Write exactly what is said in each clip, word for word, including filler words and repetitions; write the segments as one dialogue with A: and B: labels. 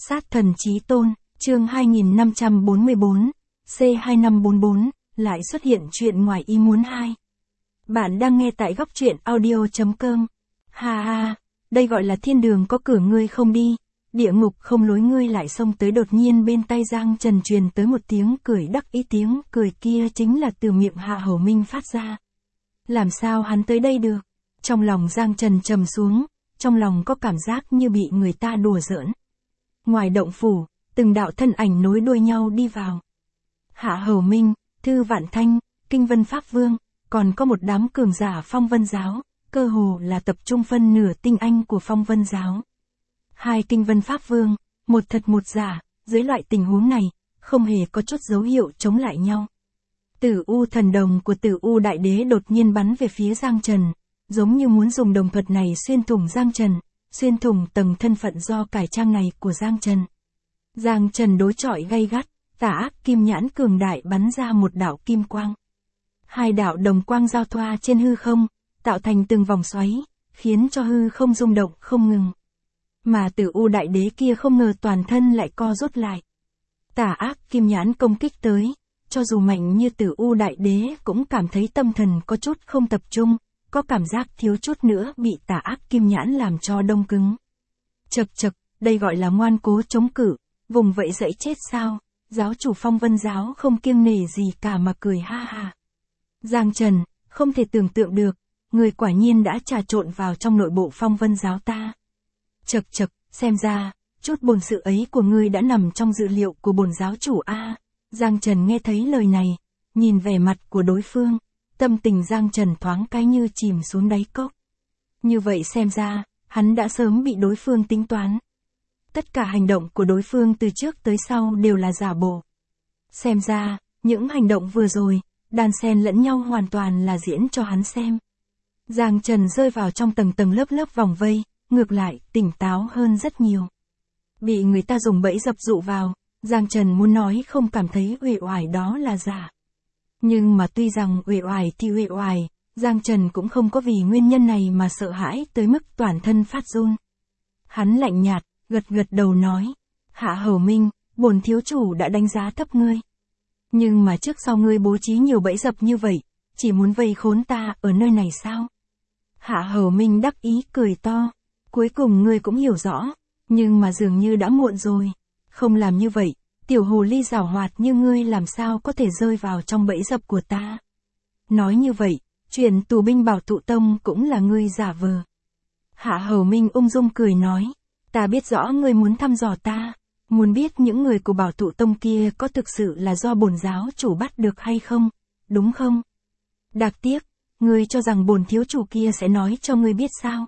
A: Sát thần chí tôn, chương hai nghìn năm trăm bốn mươi bốn, C hai năm bốn bốn, lại xuất hiện chuyện ngoài ý muốn hai. Bạn đang nghe tại góc truyện audio chấm com. Ha ha, đây gọi là thiên đường có cửa ngươi không đi, địa ngục không lối ngươi lại xông tới. Đột nhiên bên tai Giang Trần truyền tới một tiếng cười đắc ý, tiếng cười kia chính là từ miệng Hạ Hầu Minh phát ra. Làm sao hắn tới đây được? Trong lòng Giang Trần trầm xuống, trong lòng có cảm giác như bị người ta đùa giỡn. Ngoài động phủ, từng đạo thân ảnh nối đuôi nhau đi vào. Hạ Hầu Minh, Thư Vạn Thanh, Kinh Vân Pháp Vương, còn có một đám cường giả Phong Vân Giáo, cơ hồ là tập trung phân nửa tinh anh của Phong Vân Giáo. Hai Kinh Vân Pháp Vương, một thật một giả, dưới loại tình huống này, không hề có chút dấu hiệu chống lại nhau. Tử U thần đồng của Tử U Đại Đế đột nhiên bắn về phía Giang Trần, giống như muốn dùng đồng thuật này xuyên thủng Giang Trần, xuyên thủng tầng thân phận do cải trang này của Giang Trần. Giang Trần đối chọi gay gắt, tà ác kim nhãn cường đại bắn ra một đạo kim quang. Hai đạo đồng quang giao thoa trên hư không, tạo thành từng vòng xoáy, khiến cho hư không rung động không ngừng. Mà Tử U Đại Đế kia không ngờ toàn thân lại co rút lại. Tà ác kim nhãn công kích tới, cho dù mạnh như Tử U Đại Đế cũng cảm thấy tâm thần có chút không tập trung, có cảm giác thiếu chút nữa bị tà ác kim nhãn làm cho đông cứng. Chậc chậc, đây gọi là ngoan cố chống cự, vùng vậy dẫy chết sao? Giáo chủ Phong Vân Giáo không kiêng nể gì cả mà cười ha ha. Giang Trần, không thể tưởng tượng được, người quả nhiên đã trà trộn vào trong nội bộ Phong Vân Giáo ta. Chậc chậc, xem ra, chút bổn sự ấy của ngươi đã nằm trong dự liệu của bổn giáo chủ a. Giang Trần nghe thấy lời này, nhìn vẻ mặt của đối phương, tâm tình Giang Trần thoáng cái như chìm xuống đáy cốc. Như vậy xem ra, hắn đã sớm bị đối phương tính toán. Tất cả hành động của đối phương từ trước tới sau đều là giả bộ. Xem ra, những hành động vừa rồi, đan xen lẫn nhau hoàn toàn là diễn cho hắn xem. Giang Trần rơi vào trong tầng tầng lớp lớp vòng vây, ngược lại, tỉnh táo hơn rất nhiều. Bị người ta dùng bẫy dập dụ vào, Giang Trần muốn nói không cảm thấy uể oải đó là giả. Nhưng mà tuy rằng uể oải thì uể oải, Giang Trần cũng không có vì nguyên nhân này mà sợ hãi tới mức toàn thân phát run. Hắn lạnh nhạt, gật gật đầu nói, Hạ Hầu Minh, bổn thiếu chủ đã đánh giá thấp ngươi. Nhưng mà trước sau ngươi bố trí nhiều bẫy dập như vậy, chỉ muốn vây khốn ta ở nơi này sao? Hạ Hầu Minh đắc ý cười to, cuối cùng ngươi cũng hiểu rõ, nhưng mà dường như đã muộn rồi. Không làm như vậy, tiểu hồ ly giảo hoạt như ngươi làm sao có thể rơi vào trong bẫy dập của ta. Nói như vậy, chuyện tù binh Bảo Thụ Tông cũng là ngươi giả vờ. Hạ Hầu Minh ung dung cười nói, ta biết rõ ngươi muốn thăm dò ta, muốn biết những người của Bảo Thụ Tông kia có thực sự là do bổn giáo chủ bắt được hay không, đúng không? Đặc tiếc, ngươi cho rằng bổn thiếu chủ kia sẽ nói cho ngươi biết sao?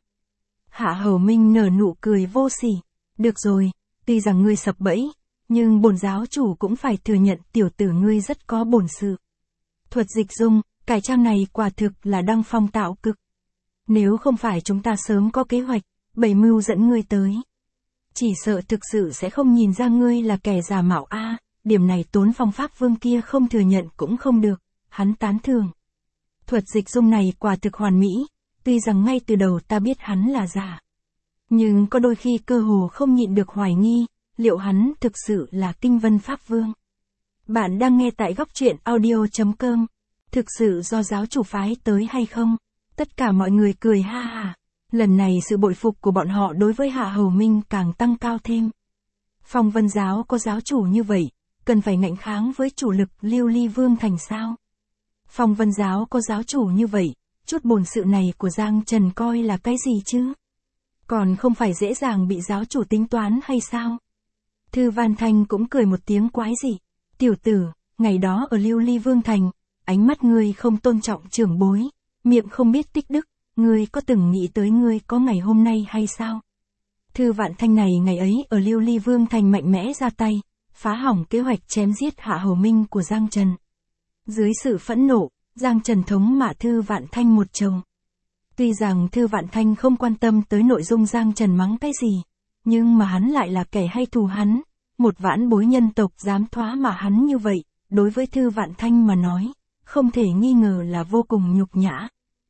A: Hạ Hầu Minh nở nụ cười vô sỉ, được rồi, tuy rằng ngươi sập bẫy, nhưng bổn giáo chủ cũng phải thừa nhận tiểu tử ngươi rất có bổn sự. Thuật dịch dung, cải trang này quả thực là đăng phong tạo cực. Nếu không phải chúng ta sớm có kế hoạch, bày mưu dẫn ngươi tới, chỉ sợ thực sự sẽ không nhìn ra ngươi là kẻ giả mạo a. Điểm này Tốn Phong Pháp Vương kia không thừa nhận cũng không được, hắn tán thưởng. Thuật dịch dung này quả thực hoàn mỹ, tuy rằng ngay từ đầu ta biết hắn là giả, nhưng có đôi khi cơ hồ không nhịn được hoài nghi, liệu hắn thực sự là Kinh Vân Pháp Vương. Bạn đang nghe tại góc truyện audio chấm com. Thực sự do giáo chủ phái tới hay không? Tất cả mọi người cười ha ha. Lần này sự bội phục của bọn họ đối với Hạ Hầu Minh càng tăng cao thêm. Phong Vân Giáo có giáo chủ như vậy, cần phải ngạnh kháng với chủ lực Lưu Ly Vương Thành sao? Phong Vân Giáo có giáo chủ như vậy, chút bổn sự này của Giang Trần coi là cái gì chứ? Còn không phải dễ dàng bị giáo chủ tính toán hay sao? Thư Vạn Thanh cũng cười một tiếng quái dị. Tiểu tử, ngày đó ở Lưu Ly Vương Thành, ánh mắt ngươi không tôn trọng trưởng bối, miệng không biết tích đức, ngươi có từng nghĩ tới ngươi có ngày hôm nay hay sao? Thư Vạn Thanh này ngày ấy ở Lưu Ly Vương Thành mạnh mẽ ra tay, phá hỏng kế hoạch chém giết Hạ Hầu Minh của Giang Trần. Dưới sự phẫn nộ, Giang Trần thống mạ Thư Vạn Thanh một chầu. Tuy rằng Thư Vạn Thanh không quan tâm tới nội dung Giang Trần mắng cái gì, nhưng mà hắn lại là kẻ hay thù hắn, một vãn bối nhân tộc dám thoá mạ hắn như vậy, đối với Thư Vạn Thanh mà nói, không thể nghi ngờ là vô cùng nhục nhã.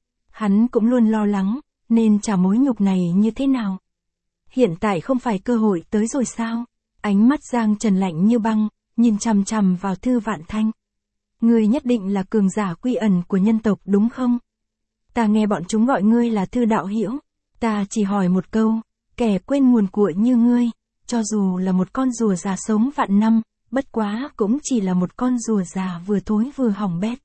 A: Hắn cũng luôn lo lắng, nên trả mối nhục này như thế nào. Hiện tại không phải cơ hội tới rồi sao? Ánh mắt Giang Trần lạnh như băng, nhìn chằm chằm vào Thư Vạn Thanh. Ngươi nhất định là cường giả quy ẩn của nhân tộc đúng không? Ta nghe bọn chúng gọi ngươi là Thư đạo hữu. Ta chỉ hỏi một câu, kẻ quên nguồn cội như ngươi, cho dù là một con rùa già sống vạn năm, bất quá cũng chỉ là một con rùa già vừa thối vừa hỏng bét.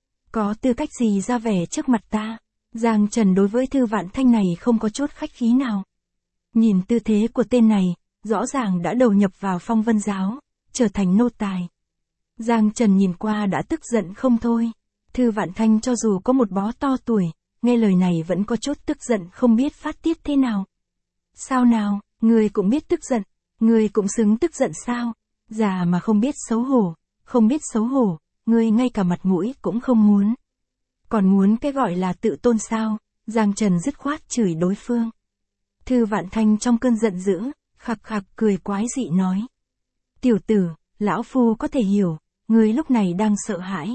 A: Có tư cách gì ra vẻ trước mặt ta? Giang Trần đối với Thư Vạn Thanh này không có chút khách khí nào. Nhìn tư thế của tên này, rõ ràng đã đầu nhập vào Phong Vân giáo, trở thành nô tài. Giang Trần nhìn qua đã tức giận không thôi. Thư Vạn Thanh cho dù có một bó to tuổi, nghe lời này vẫn có chút tức giận không biết phát tiết thế nào. Sao nào, ngươi cũng biết tức giận, ngươi cũng xứng tức giận sao? Già mà không biết xấu hổ, không biết xấu hổ, ngươi ngay cả mặt mũi cũng không muốn. Còn muốn cái gọi là tự tôn sao? Giang Trần dứt khoát chửi đối phương. Thư Vạn Thanh trong cơn giận dữ, khặc khặc cười quái dị nói. Tiểu tử, lão phu có thể hiểu, ngươi lúc này đang sợ hãi.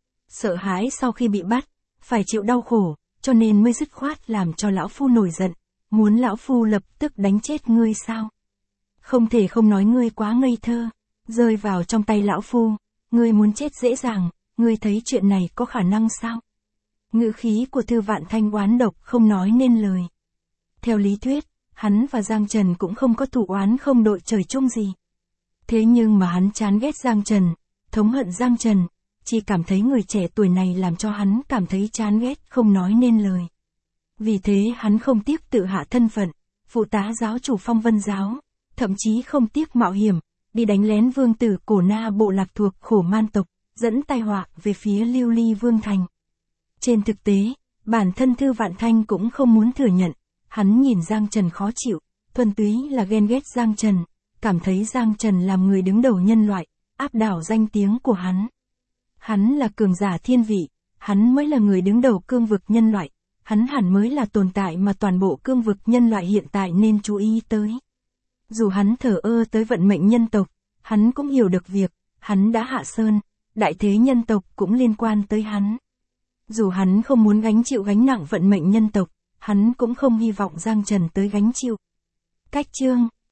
A: Sợ hãi sau khi bị bắt, phải chịu đau khổ, cho nên mới dứt khoát làm cho lão phu nổi giận, muốn lão phu lập tức đánh chết ngươi sao? Không thể không nói ngươi quá ngây thơ, rơi vào trong tay lão phu, ngươi muốn chết dễ dàng, ngươi thấy chuyện này có khả năng sao? Ngữ khí của Thư Vạn Thanh oán độc không nói nên lời. Theo lý thuyết, hắn và Giang Trần cũng không có thù oán không đội trời chung gì. Thế nhưng mà hắn chán ghét Giang Trần, thống hận Giang Trần, chỉ cảm thấy người trẻ tuổi này làm cho hắn cảm thấy chán ghét không nói nên lời. Vì thế hắn không tiếc tự hạ thân phận, phụ tá giáo chủ Phong Vân giáo, thậm chí không tiếc mạo hiểm, đi đánh lén vương tử Cổ Na bộ lạc thuộc Khổ Man tộc, dẫn tai họa về phía Lưu Ly Vương thành. Trên thực tế, bản thân Thư Vạn Thanh cũng không muốn thừa nhận, hắn nhìn Giang Trần khó chịu, thuần túy là ghen ghét Giang Trần, cảm thấy Giang Trần làm người đứng đầu nhân loại, áp đảo danh tiếng của hắn. Hắn là cường giả thiên vị, hắn mới là người đứng đầu cương vực nhân loại, hắn hẳn mới là tồn tại mà toàn bộ cương vực nhân loại hiện tại nên chú ý tới. Dù hắn thờ ơ tới vận mệnh nhân tộc, hắn cũng hiểu được việc, hắn đã hạ sơn, đại thế nhân tộc cũng liên quan tới hắn. Dù hắn không muốn gánh chịu gánh nặng vận mệnh nhân tộc, hắn cũng không hy vọng Giang Trần tới gánh chịu. Cách chương